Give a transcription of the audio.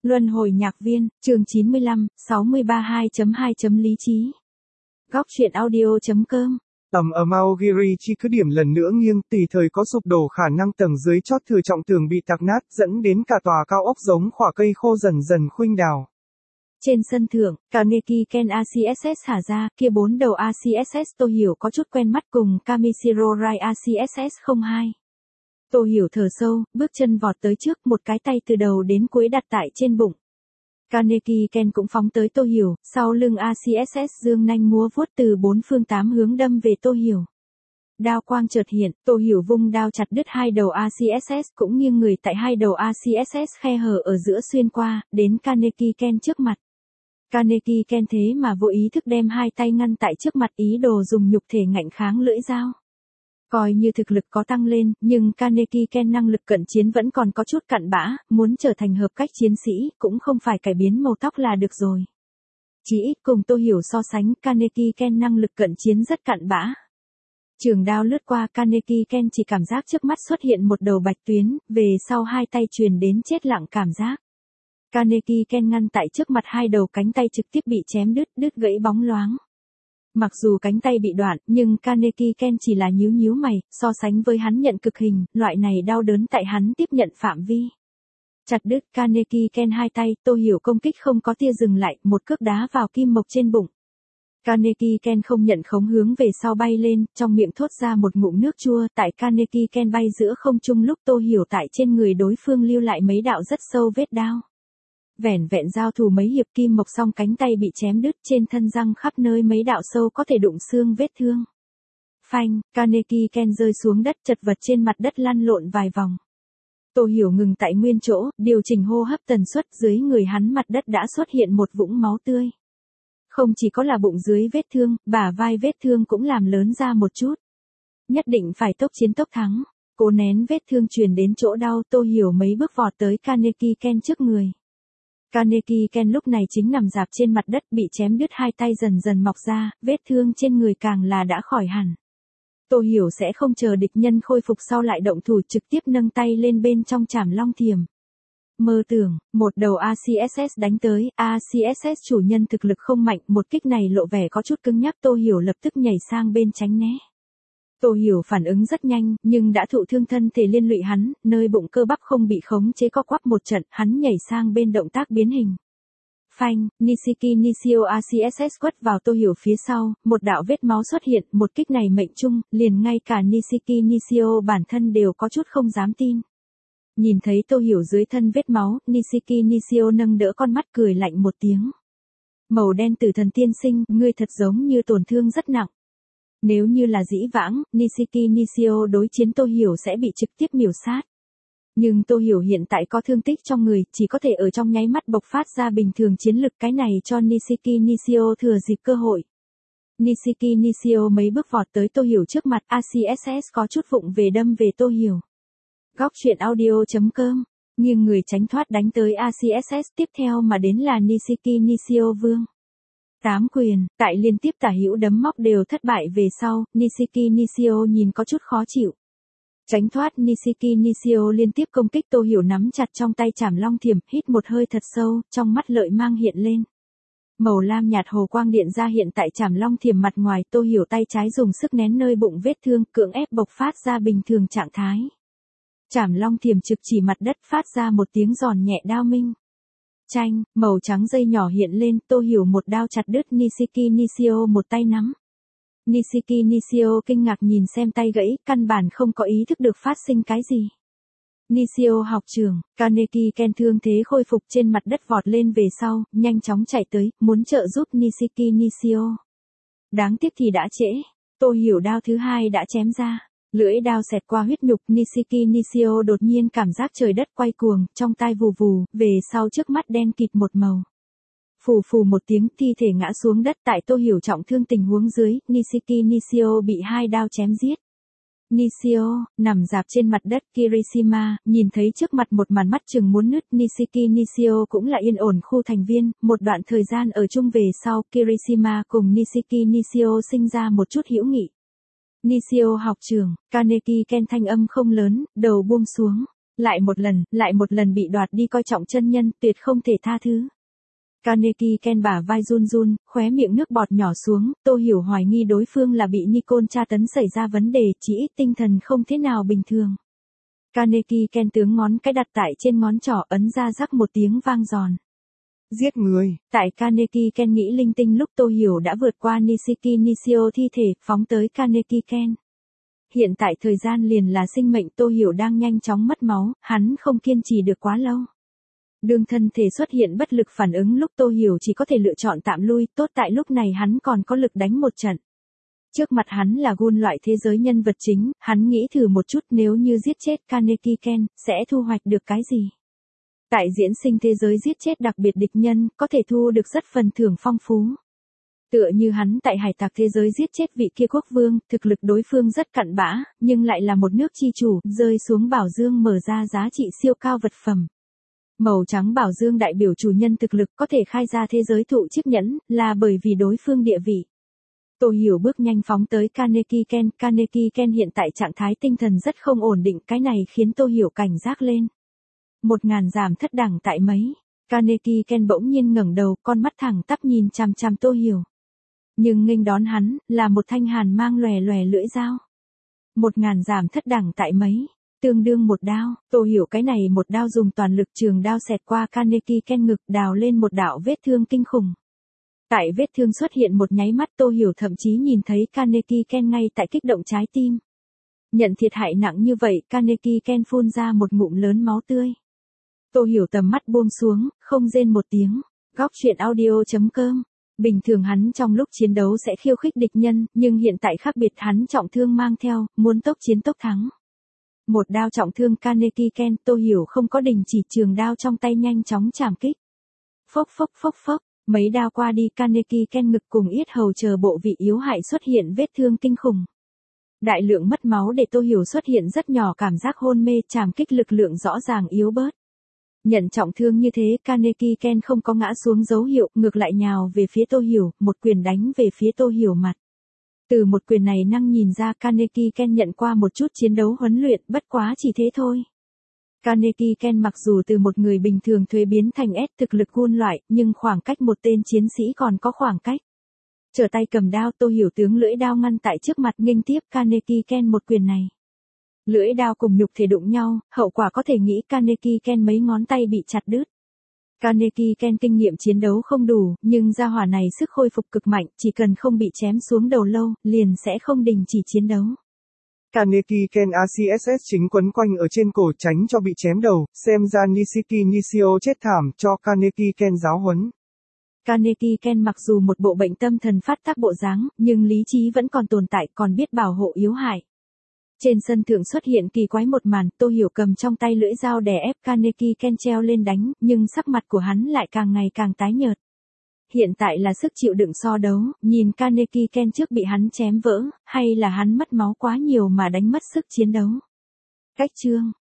Luân hồi nhạc viên, chương 95, 632.2. Lý trí. Góc truyện audio.com. Aogiri chỉ cứ điểm lần nữa nghiêng, tùy thời có sụp đổ khả năng tầng dưới chót thừa trọng tường bị tạc nát, dẫn đến cả tòa cao ốc giống khỏa cây khô dần dần khuynh đảo. Trên sân thượng, Kaneki Ken ACSS thả ra, kia bốn đầu ACSS Tô Hiểu có chút quen mắt cùng Kamishiro Rai ACSS 02. Tô Hiểu thở sâu, bước chân vọt tới trước, một cái tay từ đầu đến cuối đặt tại trên bụng. Kaneki Ken cũng phóng tới Tô Hiểu, sau lưng ACSS dương nanh múa vuốt từ bốn phương tám hướng đâm về Tô Hiểu. Đao quang chợt hiện, Tô Hiểu vung đao chặt đứt hai đầu ACSS, cũng nghiêng người tại hai đầu ACSS khe hở ở giữa xuyên qua, đến Kaneki Ken trước mặt. Kaneki Ken thế mà vô ý thức đem hai tay ngăn tại trước mặt, ý đồ dùng nhục thể ngạnh kháng lưỡi dao. Coi như thực lực có tăng lên, nhưng Kaneki Ken năng lực cận chiến vẫn còn có chút cặn bã, muốn trở thành hợp cách chiến sĩ, cũng không phải cải biến màu tóc là được rồi. Chỉ ít cùng Tô Hiểu so sánh, Kaneki Ken năng lực cận chiến rất cặn bã. Trường đao lướt qua, Kaneki Ken chỉ cảm giác trước mắt xuất hiện một đầu bạch tuyến, về sau hai tay truyền đến chết lặng cảm giác. Kaneki Ken ngăn tại trước mặt, hai đầu cánh tay trực tiếp bị chém đứt gãy bóng loáng. Mặc dù cánh tay bị đoạn, nhưng Kaneki Ken chỉ là nhíu nhíu mày, so sánh với hắn nhận cực hình, loại này đau đớn tại hắn tiếp nhận phạm vi. Chặt đứt Kaneki Ken hai tay, Tô Hiểu công kích không có tia dừng lại, một cước đá vào kim mộc trên bụng. Kaneki Ken không nhận khống hướng về sau bay lên, trong miệng thốt ra một ngụm nước chua, tại Kaneki Ken bay giữa không trung lúc Tô Hiểu tại trên người đối phương lưu lại mấy đạo rất sâu vết đao. Vẻn vẹn giao thủ mấy hiệp, kim mộc song cánh tay bị chém đứt, trên thân răng khắp nơi mấy đạo sâu có thể đụng xương vết thương. Phanh, Kaneki Ken rơi xuống đất, chật vật trên mặt đất lăn lộn vài vòng. Tô Hiểu ngừng tại nguyên chỗ, điều chỉnh hô hấp tần suất, dưới người hắn mặt đất đã xuất hiện một vũng máu tươi. Không chỉ có là bụng dưới vết thương, bả vai vết thương cũng làm lớn ra một chút. Nhất định phải tốc chiến tốc thắng. Cố nén vết thương truyền đến chỗ đau, Tô Hiểu mấy bước vọt tới Kaneki Ken trước người. Kaneki Ken lúc này chính nằm rạp trên mặt đất, bị chém đứt hai tay dần dần mọc ra, vết thương trên người càng là đã khỏi hẳn. Tô Hiểu sẽ không chờ địch nhân khôi phục sau lại động thủ, trực tiếp nâng tay lên bên trong trảm long thiềm. Mơ tưởng, một đầu ACSS đánh tới, ACSS chủ nhân thực lực không mạnh, một kích này lộ vẻ có chút cứng nhắc, Tô Hiểu lập tức nhảy sang bên tránh né. Tô Hiểu phản ứng rất nhanh, nhưng đã thụ thương thân thể liên lụy hắn, nơi bụng cơ bắp không bị khống chế co quắp một trận, hắn nhảy sang bên động tác biến hình. Phanh, Nishiki Nishio ACSS quất vào Tô Hiểu phía sau, một đạo vết máu xuất hiện, một kích này mệnh trung, liền ngay cả Nishiki Nishio bản thân đều có chút không dám tin. Nhìn thấy Tô Hiểu dưới thân vết máu, Nishiki Nishio nâng đỡ con mắt cười lạnh một tiếng. Màu đen tử thần tiên sinh, ngươi thật giống như tổn thương rất nặng. Nếu như là dĩ vãng, Nishiki Nishio đối chiến Tô Hiểu sẽ bị trực tiếp miểu sát. Nhưng Tô Hiểu hiện tại có thương tích trong người, chỉ có thể ở trong nháy mắt bộc phát ra bình thường chiến lực, cái này cho Nishiki Nishio thừa dịp cơ hội. Nishiki Nishio mấy bước vọt tới Tô Hiểu trước mặt, ACSS có chút vụng về đâm về Tô Hiểu. Góc truyện audio.com, nghiêng người tránh thoát đánh tới ACSS, tiếp theo mà đến là Nishiki Nishio vương. Tám quyền, tại liên tiếp tả hữu đấm móc đều thất bại về sau, Nishiki Nishio nhìn có chút khó chịu. Tránh thoát Nishiki Nishio liên tiếp công kích, Tô Hiểu nắm chặt trong tay trảm long thiềm, hít một hơi thật sâu, trong mắt lợi mang hiện lên. Màu lam nhạt hồ quang điện ra hiện tại trảm long thiềm mặt ngoài, Tô Hiểu tay trái dùng sức nén nơi bụng vết thương, cưỡng ép bộc phát ra bình thường trạng thái. Trảm long thiềm trực chỉ mặt đất, phát ra một tiếng giòn nhẹ đao minh. Chanh, màu trắng dây nhỏ hiện lên, Tô Hiểu một đao chặt đứt Nishiki Nishio một tay nắm. Nishiki Nishio kinh ngạc nhìn xem tay gãy, căn bản không có ý thức được phát sinh cái gì. Nishio học trưởng, Kaneki Ken thương thế khôi phục trên mặt đất vọt lên về sau, nhanh chóng chạy tới, muốn trợ giúp Nishiki Nishio. Đáng tiếc thì đã trễ, Tô Hiểu đao thứ hai đã chém ra. Lưỡi đao xẹt qua huyết nhục, Nishiki Nishio đột nhiên cảm giác trời đất quay cuồng, trong tai vù vù, về sau trước mắt đen kịt một màu. Phù phù một tiếng, thi thể ngã xuống đất, tại Tô Hiểu trọng thương tình huống dưới, Nishiki Nishio bị hai đao chém giết. Nishio, nằm rạp trên mặt đất, Kirishima, nhìn thấy trước mặt một màn mắt chừng muốn nứt, Nishiki Nishio cũng là yên ổn khu thành viên, một đoạn thời gian ở chung về sau, Kirishima cùng Nishiki Nishio sinh ra một chút hữu nghị. Nishio học trưởng, Kaneki Ken thanh âm không lớn, đầu buông xuống. Lại một lần bị đoạt đi coi trọng chân nhân, tuyệt không thể tha thứ. Kaneki Ken bả vai run run, khóe miệng nước bọt nhỏ xuống, Tô Hiểu hoài nghi đối phương là bị Nikon tra tấn xảy ra vấn đề, chỉ ít tinh thần không thế nào bình thường. Kaneki Ken tướng ngón cái đặt tại trên ngón trỏ ấn ra rắc một tiếng vang giòn. Giết người. Tại Kaneki Ken nghĩ linh tinh lúc Tô Hiểu đã vượt qua Nishiki Nishio thi thể, phóng tới Kaneki Ken. Hiện tại thời gian liền là sinh mệnh Tô Hiểu đang nhanh chóng mất máu, hắn không kiên trì được quá lâu. Đương thân thể xuất hiện bất lực phản ứng lúc Tô Hiểu chỉ có thể lựa chọn tạm lui, tốt tại lúc này hắn còn có lực đánh một trận. Trước mặt hắn là Gun loại thế giới nhân vật chính, hắn nghĩ thử một chút nếu như giết chết Kaneki Ken, sẽ thu hoạch được cái gì. Tại diễn sinh thế giới giết chết đặc biệt địch nhân, có thể thu được rất phần thưởng phong phú. Tựa như hắn tại hải tặc thế giới giết chết vị kia quốc vương, thực lực đối phương rất cặn bã, nhưng lại là một nước chi chủ, rơi xuống bảo dương mở ra giá trị siêu cao vật phẩm. Màu trắng bảo dương đại biểu chủ nhân thực lực có thể khai ra thế giới thụ chiếc nhẫn, là bởi vì đối phương địa vị. Tô Hiểu bước nhanh phóng tới Kaneki Ken hiện tại trạng thái tinh thần rất không ổn định, cái này khiến Tô Hiểu cảnh giác lên. 1000 giảm thất đẳng tại mấy. Kaneki Ken bỗng nhiên ngẩng đầu, con mắt thẳng tắp nhìn chằm chằm Tô Hiểu. Nhưng nghênh đón hắn, là một thanh hàn mang lòe lòe lưỡi dao. 1000 giảm thất đẳng tại mấy. Tương đương một đao, Tô Hiểu cái này một đao dùng toàn lực trường đao xẹt qua Kaneki Ken ngực, đào lên một đạo vết thương kinh khủng. Tại vết thương xuất hiện một nháy mắt Tô Hiểu thậm chí nhìn thấy Kaneki Ken ngay tại kích động trái tim. Nhận thiệt hại nặng như vậy, Kaneki Ken phun ra một ngụm lớn máu tươi. Tô Hiểu tầm mắt buông xuống, không rên một tiếng. Góc truyện audio.com. Bình thường hắn trong lúc chiến đấu sẽ khiêu khích địch nhân, nhưng hiện tại khác biệt, hắn trọng thương mang theo, muốn tốc chiến tốc thắng. Một đao trọng thương Kaneki Ken, Tô Hiểu không có đình chỉ, trường đao trong tay nhanh chóng chạm kích. Phốc phốc phốc phốc, mấy đao qua đi Kaneki Ken ngực cùng yết hầu chờ bộ vị yếu hại xuất hiện vết thương kinh khủng. Đại lượng mất máu để Tô Hiểu xuất hiện rất nhỏ cảm giác hôn mê, chạm kích lực lượng rõ ràng yếu bớt. Nhận trọng thương như thế, Kaneki Ken không có ngã xuống dấu hiệu, ngược lại nhào về phía Tô Hiểu, một quyền đánh về phía Tô Hiểu mặt. Từ một quyền này năng nhìn ra Kaneki Ken nhận qua một chút chiến đấu huấn luyện, bất quá chỉ thế thôi. Kaneki Ken mặc dù từ một người bình thường thuế biến thành S thực lực Gun loại, nhưng khoảng cách một tên chiến sĩ còn có khoảng cách. Trở tay cầm đao, Tô Hiểu tướng lưỡi đao ngăn tại trước mặt, nghênh tiếp Kaneki Ken một quyền này. Lưỡi đao cùng nhục thể đụng nhau, hậu quả có thể nghĩ Kaneki Ken mấy ngón tay bị chặt đứt. Kaneki Ken kinh nghiệm chiến đấu không đủ, nhưng gia hỏa này sức khôi phục cực mạnh, chỉ cần không bị chém xuống đầu lâu, liền sẽ không đình chỉ chiến đấu. Kaneki Ken ACSS chính quấn quanh ở trên cổ tránh cho bị chém đầu, xem ra Nishiki Nishio chết thảm, cho Kaneki Ken giáo huấn. Kaneki Ken mặc dù một bộ bệnh tâm thần phát tác bộ dáng, nhưng lý trí vẫn còn tồn tại, còn biết bảo hộ yếu hại. Trên sân thượng xuất hiện kỳ quái một màn, Tô Hiểu cầm trong tay lưỡi dao đè ép Kaneki Ken treo lên đánh, nhưng sắc mặt của hắn lại càng ngày càng tái nhợt. Hiện tại là sức chịu đựng so đấu, nhìn Kaneki Ken trước bị hắn chém vỡ, hay là hắn mất máu quá nhiều mà đánh mất sức chiến đấu. Cách chương